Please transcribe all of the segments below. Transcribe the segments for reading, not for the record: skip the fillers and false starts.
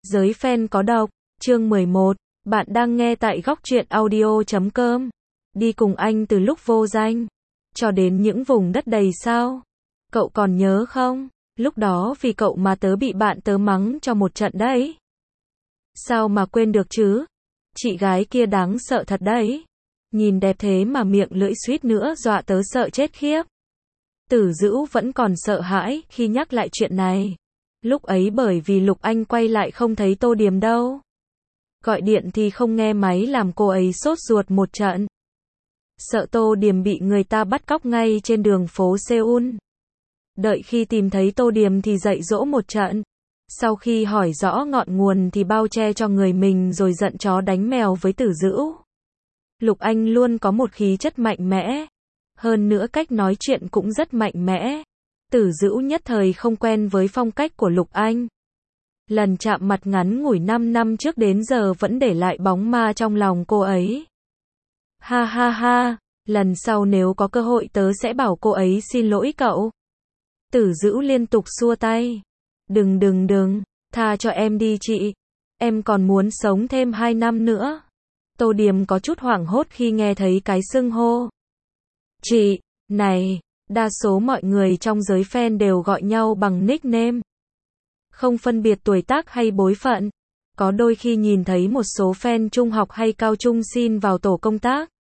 Giới fan có độc, chương 11, bạn đang nghe tại góc truyện audio.com. Đi cùng anh từ lúc vô danh, cho đến những vùng đất đầy sao. Cậu còn nhớ không? Lúc đó vì cậu mà tớ bị bạn tớ mắng cho một trận đấy. Sao mà quên được chứ? Chị gái kia đáng sợ thật đấy. Nhìn đẹp thế mà miệng lưỡi suýt nữa dọa tớ sợ chết khiếp. Tử Dữu vẫn còn sợ hãi khi nhắc lại chuyện này. Lúc ấy bởi vì Lục Anh quay lại không thấy Tô Điềm đâu. Gọi điện thì không nghe máy làm cô ấy sốt ruột một trận. Sợ Tô Điềm bị người ta bắt cóc ngay trên đường phố Seoul. Đợi khi tìm thấy Tô Điềm thì dạy dỗ một trận. Sau khi hỏi rõ ngọn nguồn thì bao che cho người mình rồi giận chó đánh mèo với Tử Dữu. Lục Anh luôn có một khí chất mạnh mẽ. Hơn nữa cách nói chuyện cũng rất mạnh mẽ. Tử Dữu nhất thời không quen với phong cách của Lục Anh. Lần chạm mặt ngắn ngủi 5 năm trước đến giờ vẫn để lại bóng ma trong lòng cô ấy. Ha ha ha, lần sau nếu có cơ hội tớ sẽ bảo cô ấy xin lỗi cậu. Tử Dữu liên tục xua tay. Đừng, tha cho em đi chị. Em còn muốn sống thêm 2 năm nữa. Tô Điềm có chút hoảng hốt khi nghe thấy cái xưng hô. Chị, này, đa số mọi người trong giới fan đều gọi nhau bằng nickname. Không phân biệt tuổi tác hay bối phận. Có đôi khi nhìn thấy một số fan trung học hay cao trung xin vào tổ công tác.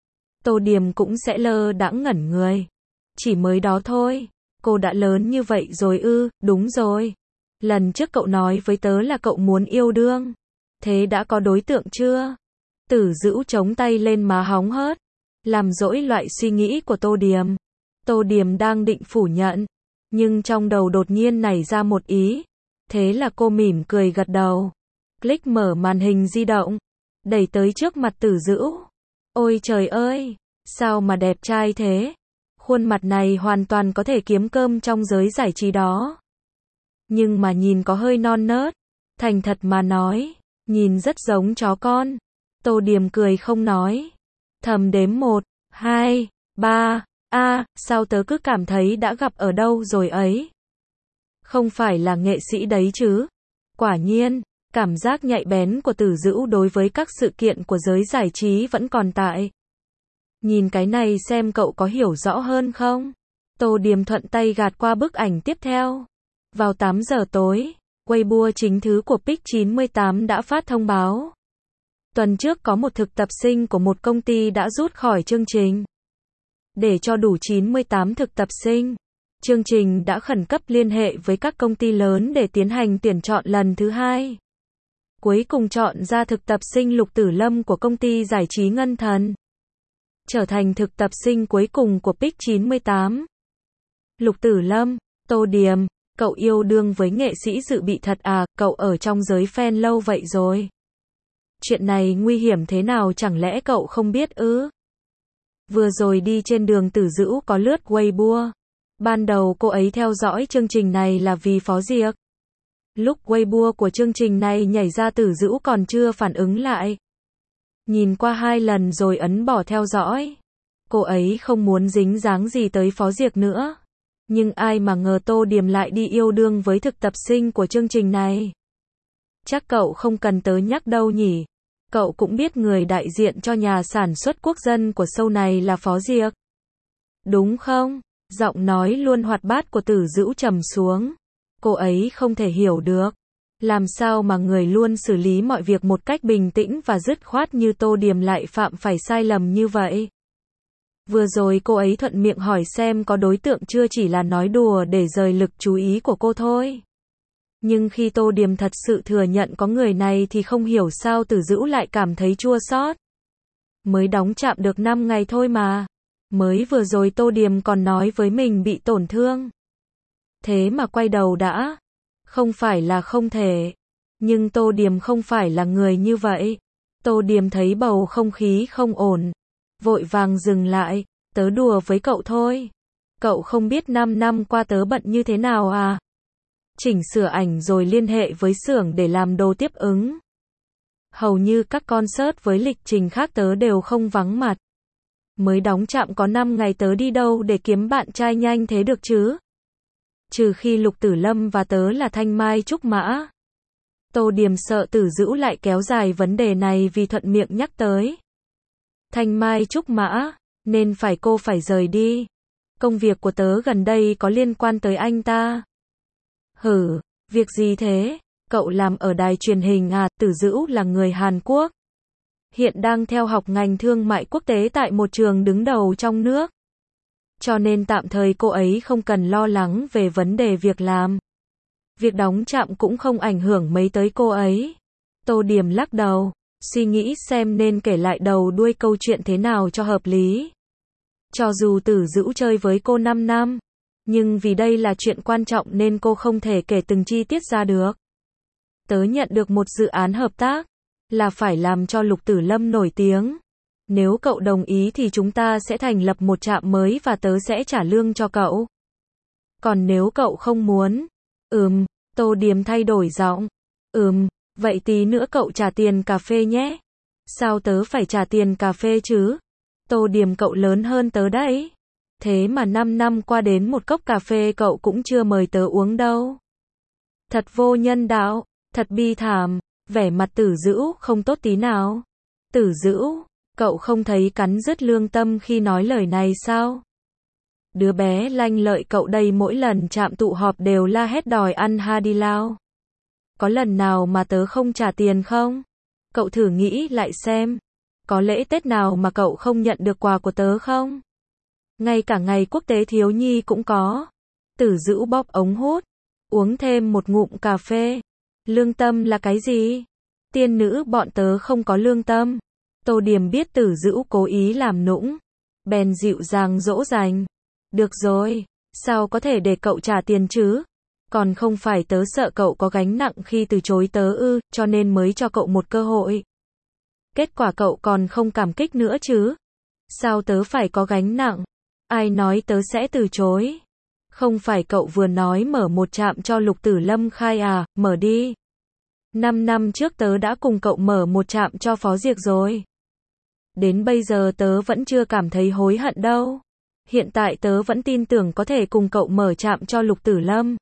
Tô Điềm cũng sẽ lơ đãng ngẩn người. Chỉ mới đó thôi. Cô đã lớn như vậy rồi ư? Đúng rồi. Lần trước cậu nói với tớ là cậu muốn yêu đương. Thế đã có đối tượng chưa? Tử Dữu chống tay lên má hóng hớt. Làm dỗi loại suy nghĩ của Tô Điềm. Tô Điềm đang định phủ nhận. Nhưng trong đầu đột nhiên nảy ra một ý. Thế là cô mỉm cười gật đầu. Click mở màn hình di động. Đẩy tới trước mặt Tử Dữu. Ôi trời ơi! Sao mà đẹp trai thế? Khuôn mặt này hoàn toàn có thể kiếm cơm trong giới giải trí đó. Nhưng mà nhìn có hơi non nớt. Thành thật mà nói, nhìn rất giống chó con. Tô Điềm cười không nói. Thầm đếm 1, 2, 3, sao tớ cứ cảm thấy đã gặp ở đâu rồi ấy. Không phải là nghệ sĩ đấy chứ. Quả nhiên, cảm giác nhạy bén của Tử Dữu đối với các sự kiện của giới giải trí vẫn còn tại. Nhìn cái này xem cậu có hiểu rõ hơn không? Tô Điềm thuận tay gạt qua bức ảnh tiếp theo. Vào 8 giờ tối, Weibo chính thứ của Pick 98 đã phát thông báo. Tuần trước có một thực tập sinh của một công ty đã rút khỏi chương trình. Để cho đủ 98 thực tập sinh, chương trình đã khẩn cấp liên hệ với các công ty lớn để tiến hành tuyển chọn lần thứ 2. Cuối cùng chọn ra thực tập sinh Lục Tử Lâm của công ty giải trí Ngân Thần. Trở thành thực tập sinh cuối cùng của Pick 98. Lục Tử Lâm, Tô Điềm, cậu yêu đương với nghệ sĩ dự bị thật à? Cậu ở trong giới fan lâu vậy rồi. Chuyện này nguy hiểm thế nào chẳng lẽ cậu không biết ư? Vừa rồi đi trên đường Tử Dữu có lướt Weibo. Ban đầu cô ấy theo dõi chương trình này là vì Phó Diệc. Lúc Weibo của chương trình này nhảy ra Tử Dữu còn chưa phản ứng lại. Nhìn qua 2 lần rồi ấn bỏ theo dõi. Cô ấy không muốn dính dáng gì tới Phó Diệc nữa. Nhưng ai mà ngờ Tô Điềm lại đi yêu đương với thực tập sinh của chương trình này. Chắc cậu không cần tớ nhắc đâu nhỉ. Cậu cũng biết người đại diện cho nhà sản xuất quốc dân của show này là Phó Diệc. Đúng không? Giọng nói luôn hoạt bát của Tử Dữu trầm xuống. Cô ấy không thể hiểu được. Làm sao mà người luôn xử lý mọi việc một cách bình tĩnh và dứt khoát như Tô Điềm lại phạm phải sai lầm như vậy. Vừa rồi cô ấy thuận miệng hỏi xem có đối tượng chưa chỉ là nói đùa để rời lực chú ý của cô thôi. Nhưng khi Tô Điềm thật sự thừa nhận có người này thì không hiểu sao Tử Dữu lại cảm thấy chua xót. Mới đóng trạm được 5 ngày thôi mà. Mới vừa rồi Tô Điềm còn nói với mình bị tổn thương. Thế mà quay đầu đã. Không phải là không thể. Nhưng Tô Điềm không phải là người như vậy. Tô Điềm thấy bầu không khí không ổn. Vội vàng dừng lại. Tớ đùa với cậu thôi. Cậu không biết 5 năm qua tớ bận như thế nào à? Chỉnh sửa ảnh rồi liên hệ với xưởng để làm đồ tiếp ứng. Hầu như các concert với lịch trình khác tớ đều không vắng mặt. Mới đóng trạm có 5 ngày tớ đi đâu để kiếm bạn trai nhanh thế được chứ? Trừ khi Lục Tử Lâm và tớ là thanh mai trúc mã. Tô Điềm sợ Tử Dữu lại kéo dài vấn đề này vì thuận miệng nhắc tới Thanh Mai Trúc Mã, nên cô phải rời đi. Công việc của tớ gần đây có liên quan tới anh ta. Hử, việc gì thế? Cậu làm ở đài truyền hình à? Tử Dữu là người Hàn Quốc. Hiện đang theo học ngành thương mại quốc tế tại một trường đứng đầu trong nước. Cho nên tạm thời cô ấy không cần lo lắng về vấn đề việc làm. Việc đóng trạm cũng không ảnh hưởng mấy tới cô ấy. Tô Điềm lắc đầu, suy nghĩ xem nên kể lại đầu đuôi câu chuyện thế nào cho hợp lý. Cho dù Tử Dữu chơi với cô 5 năm, nhưng vì đây là chuyện quan trọng nên cô không thể kể từng chi tiết ra được. Tớ nhận được một dự án hợp tác, là phải làm cho Lục Tử Lâm nổi tiếng. Nếu cậu đồng ý thì chúng ta sẽ thành lập một trạm mới và tớ sẽ trả lương cho cậu. Còn nếu cậu không muốn, Tô Điềm thay đổi giọng. Vậy tí nữa cậu trả tiền cà phê nhé. Sao tớ phải trả tiền cà phê chứ? Tô Điềm, cậu lớn hơn tớ đấy. Thế mà 5 năm qua đến một cốc cà phê cậu cũng chưa mời tớ uống đâu. Thật vô nhân đạo, thật bi thảm, vẻ mặt Tử Dữu không tốt tí nào. Tử Dữu, cậu không thấy cắn rứt lương tâm khi nói lời này sao? Đứa bé lanh lợi cậu đây mỗi lần trạm tụ họp đều la hét đòi ăn ha đi lao. Có lần nào mà tớ không trả tiền không? Cậu thử nghĩ lại xem. Có lễ Tết nào mà cậu không nhận được quà của tớ không? Ngay cả ngày quốc tế thiếu nhi cũng có. Tử Dữu bóp ống hút, uống thêm một ngụm cà phê. Lương tâm là cái gì? Tiên nữ bọn tớ không có lương tâm. Tô Điềm biết Tử Dữu cố ý làm nũng, bèn dịu dàng dỗ dành. Được rồi, sao có thể để cậu trả tiền chứ? Còn không phải tớ sợ cậu có gánh nặng khi từ chối tớ ư, cho nên mới cho cậu một cơ hội. Kết quả cậu còn không cảm kích nữa chứ? Sao tớ phải có gánh nặng? Ai nói tớ sẽ từ chối? Không phải cậu vừa nói mở một trạm cho Lục Tử Lâm khai à, mở đi. 5 năm trước tớ đã cùng cậu mở một trạm cho Phó Diệc rồi. Đến bây giờ tớ vẫn chưa cảm thấy hối hận đâu. Hiện tại tớ vẫn tin tưởng có thể cùng cậu mở trạm cho Lục Tử Lâm.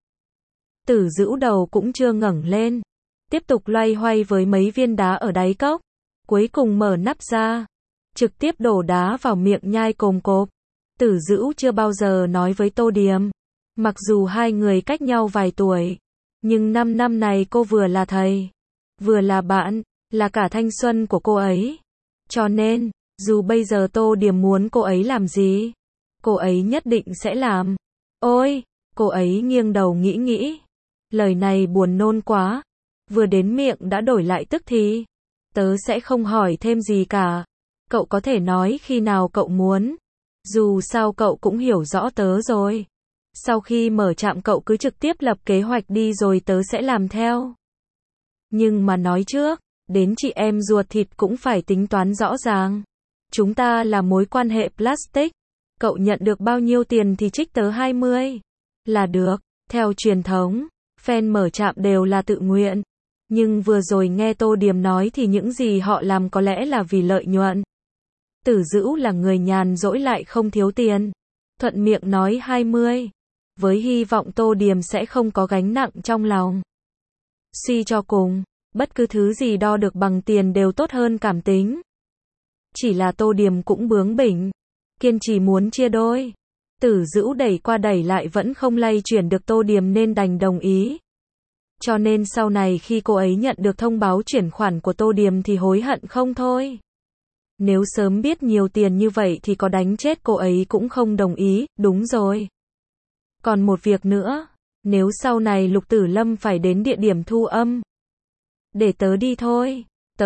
Tử Dữu đầu cũng chưa ngẩng lên, tiếp tục loay hoay với mấy viên đá ở đáy cốc. Cuối cùng mở nắp ra, trực tiếp đổ đá vào miệng nhai cồm cộp. Tử Dữu chưa bao giờ nói với Tô Điềm. Mặc dù hai người cách nhau vài tuổi, nhưng 5 năm này cô vừa là thầy, vừa là bạn, là cả thanh xuân của cô ấy. Cho nên, dù bây giờ Tô Điềm muốn cô ấy làm gì, cô ấy nhất định sẽ làm. Ôi, cô ấy nghiêng đầu nghĩ. Lời này buồn nôn quá. Vừa đến miệng đã đổi lại tức thì. Tớ sẽ không hỏi thêm gì cả. Cậu có thể nói khi nào cậu muốn. Dù sao cậu cũng hiểu rõ tớ rồi. Sau khi mở trạm cậu cứ trực tiếp lập kế hoạch đi rồi tớ sẽ làm theo. Nhưng mà nói trước, đến chị em ruột thịt cũng phải tính toán rõ ràng. Chúng ta là mối quan hệ plastic. Cậu nhận được bao nhiêu tiền thì trích tớ 20. Là được. Theo truyền thống, fan mở trạm đều là tự nguyện. Nhưng vừa rồi nghe Tô Điềm nói thì những gì họ làm có lẽ là vì lợi nhuận. Tử Dữu là người nhàn rỗi lại không thiếu tiền. Thuận miệng nói 20. Với hy vọng Tô Điềm sẽ không có gánh nặng trong lòng. Suy cho cùng, bất cứ thứ gì đo được bằng tiền đều tốt hơn cảm tính. Chỉ là Tô Điềm cũng bướng bỉnh, kiên trì muốn chia đôi. Tử Dữu đẩy qua đẩy lại vẫn không lay chuyển được Tô Điềm nên đành đồng ý. Cho nên sau này khi cô ấy nhận được thông báo chuyển khoản của Tô Điềm thì hối hận không thôi. Nếu sớm biết nhiều tiền như vậy thì có đánh chết cô ấy cũng không đồng ý, đúng rồi. Còn một việc nữa, nếu sau này Lục Tử Lâm phải đến địa điểm thu âm, để tớ đi thôi.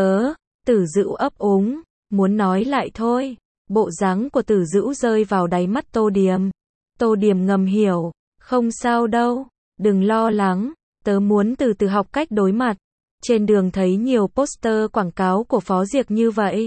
Tử Dữu ấp úng, muốn nói lại thôi. Bộ dáng của Tử Dữu rơi vào đáy mắt Tô Điềm. Tô Điềm ngầm hiểu, không sao đâu, đừng lo lắng, tớ muốn từ từ học cách đối mặt. Trên đường thấy nhiều poster quảng cáo của Phó Diệc như vậy.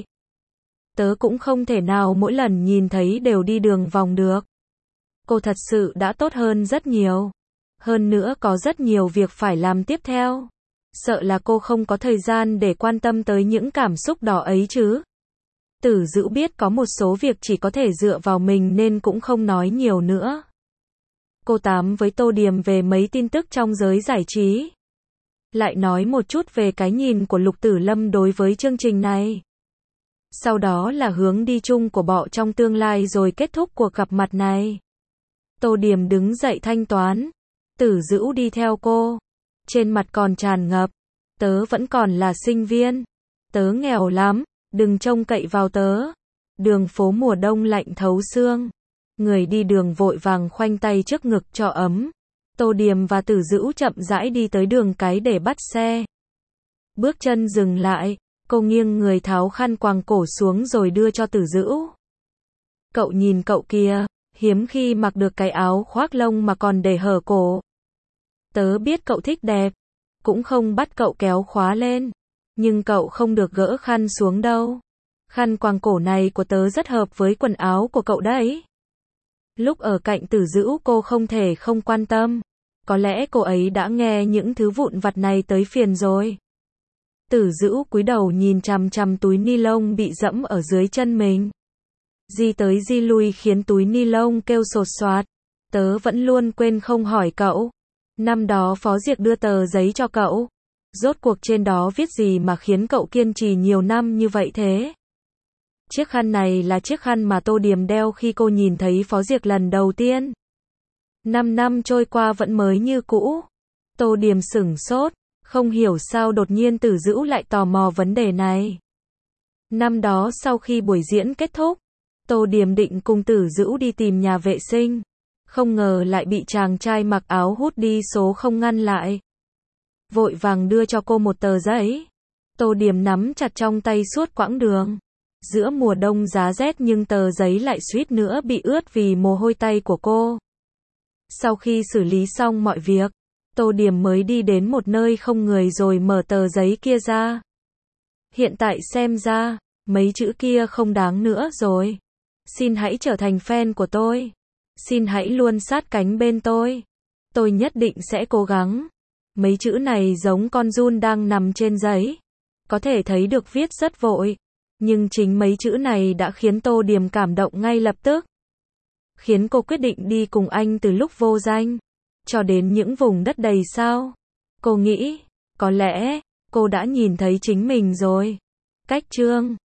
Tớ cũng không thể nào mỗi lần nhìn thấy đều đi đường vòng được. Cô thật sự đã tốt hơn rất nhiều. Hơn nữa có rất nhiều việc phải làm tiếp theo. Sợ là cô không có thời gian để quan tâm tới những cảm xúc đó ấy chứ. Tử Dữu biết có một số việc chỉ có thể dựa vào mình nên cũng không nói nhiều nữa. Cô tám với Tô Điềm về mấy tin tức trong giới giải trí. lại nói một chút về cái nhìn của Lục Tử Lâm đối với chương trình này. Sau đó là hướng đi chung của họ trong tương lai rồi kết thúc cuộc gặp mặt này. Tô Điềm đứng dậy thanh toán. Tử Dữu đi theo cô. Trên mặt còn tràn ngập. Tớ vẫn còn là sinh viên. Tớ nghèo lắm, đừng trông cậy vào tớ. Đường phố mùa đông lạnh thấu xương. Người đi đường vội vàng khoanh tay trước ngực cho ấm. Tô Điềm và Tử Dữu chậm rãi đi tới đường cái để bắt xe. Bước chân dừng lại, cô nghiêng người tháo khăn quàng cổ xuống rồi đưa cho Tử Dữu. Cậu nhìn cậu kìa, hiếm khi mặc được cái áo khoác lông mà còn để hở cổ. Tớ biết cậu thích đẹp, cũng không bắt cậu kéo khóa lên, nhưng cậu không được gỡ khăn xuống đâu. Khăn quàng cổ này của tớ rất hợp với quần áo của cậu đấy. Lúc ở cạnh Tử Dữu cô không thể không quan tâm. Có lẽ cô ấy đã nghe những thứ vụn vặt này tới phiền rồi. Tử Dữu cúi đầu nhìn chằm chằm túi ni lông bị dẫm ở dưới chân mình. Di tới di lui khiến túi ni lông kêu sột soạt. Tớ vẫn luôn quên không hỏi cậu. Năm đó Phó Diệc đưa tờ giấy cho cậu. Rốt cuộc trên đó viết gì mà khiến cậu kiên trì nhiều năm như vậy thế? Chiếc khăn này là chiếc khăn mà Tô Điềm đeo khi cô nhìn thấy Phó Diệc lần đầu tiên. 5 năm trôi qua vẫn mới như cũ. Tô Điềm sửng sốt, không hiểu sao đột nhiên Tử Dữu lại tò mò vấn đề này. Năm đó sau khi buổi diễn kết thúc, Tô Điềm định cùng Tử Dữu đi tìm nhà vệ sinh. Không ngờ lại bị chàng trai mặc áo hút đi số không ngăn lại. Vội vàng đưa cho cô một tờ giấy. Tô Điềm nắm chặt trong tay suốt quãng đường. Giữa mùa đông giá rét nhưng tờ giấy lại suýt nữa bị ướt vì mồ hôi tay của cô. Sau khi xử lý xong mọi việc, Tô Điềm mới đi đến một nơi không người rồi mở tờ giấy kia ra. Hiện tại xem ra, mấy chữ kia không đáng nữa rồi. Xin hãy trở thành fan của tôi. Xin hãy luôn sát cánh bên tôi. Tôi nhất định sẽ cố gắng. Mấy chữ này giống con giun đang nằm trên giấy. Có thể thấy được viết rất vội. Nhưng chính mấy chữ này đã khiến Tô Điềm cảm động ngay lập tức. Khiến cô quyết định đi cùng anh từ lúc vô danh cho đến những vùng đất đầy sao. Cô nghĩ, có lẽ, cô đã nhìn thấy chính mình rồi. Cách chương